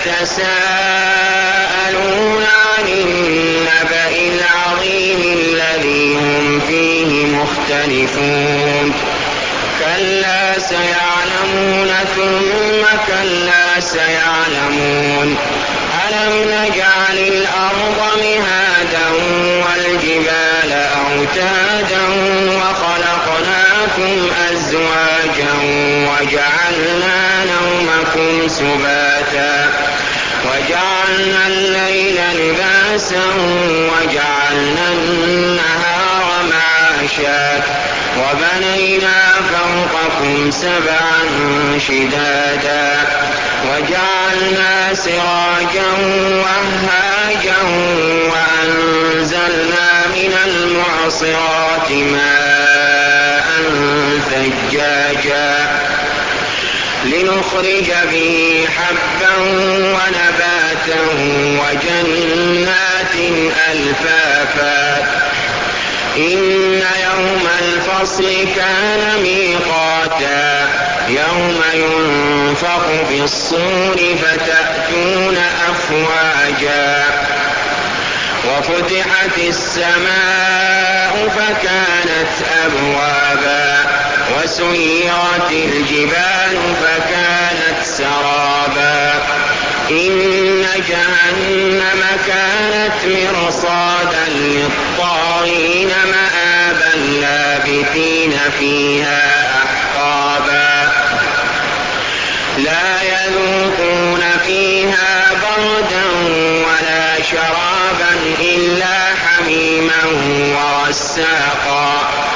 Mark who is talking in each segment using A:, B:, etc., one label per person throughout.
A: يتساءلون عن النبأ العظيم الذي هم فيه مختلفون كلا سيعلمون ثم كلا سيعلمون ألم نجعل الأرض مهادا والجبال أوتادا وخلقناكم أزواجا وجعلنا نومكم سباتا وجعلنا الليل لباسا وجعلنا النهار معاشا وبنينا فوقكم سبعا شدادا وجعلنا سراجا وهاجا وأنزلنا من المعصرات ماء ثجاجا لنخرج به حبا ونباتا وجنات ألفافا إن يوم الفصل كان ميقاتا يوم ينفخ في الصور فتأتون أفواجا وفتحت السماء فكانت أبوابا وسيرت الجبال فكانت سرابا إن جهنم كانت مرصادا للطاغين مآبا لابثين فيها أحقابا لا يذوقون فيها بردا ولا شرابا إلا حميما وغساقا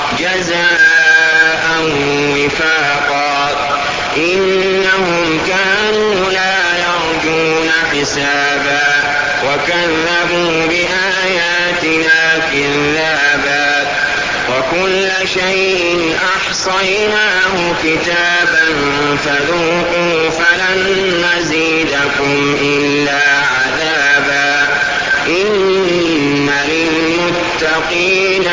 A: جزاء وفاقا إنهم كانوا لا يرجون حسابا وكذبوا بآياتنا كذابا وكل شيء أحصيناه كتابا فذوقوا فلن نزيدكم إلا عذابا إن للمتقين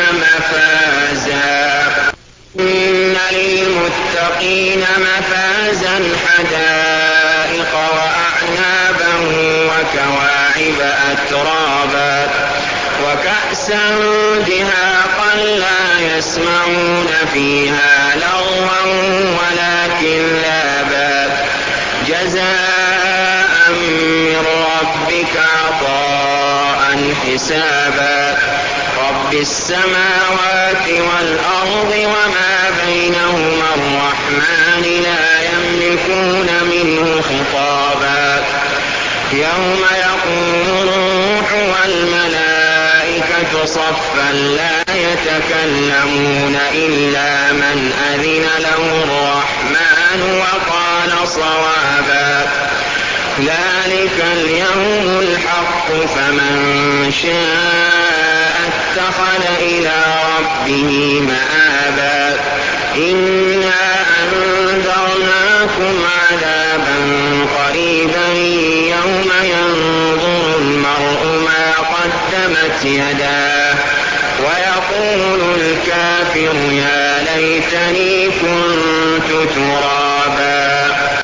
A: مفازا حدائق وأعنابا وكواعب أترابا وكأسا دهاقا لا يسمعون فيها لغوا ولا كذابا جزاء من ربك عطاء حسابا رب السماوات والأرض وما بينهما الرحمن لا يملكون منه خطابا يوم يقوم الروح والملائكة صفا لا يتكلمون إلا من أذن له الرحمن وقال صوابا ذلك اليوم الحق فمن شاء اتخذ إلى ربه مآبا إنا أنذرناكم عذابا قريبا يوم ينظر المرء ما قدمت يداه ويقول الكافر يا ليتني كنت ترابا